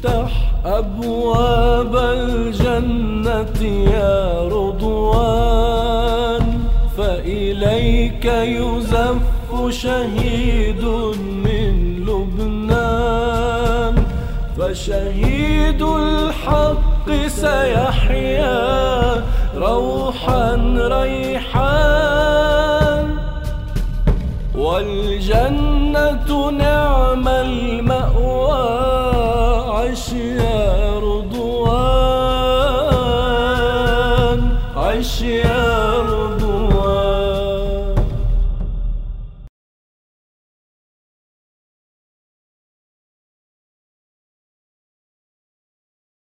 افتح أبواب الجنة يا رضوان، فإليك يزف شهيد من لبنان. فشهيد الحق سيحيا روحا ريحان، والجنة نعم المأوى. عش يا رضوان، عش يا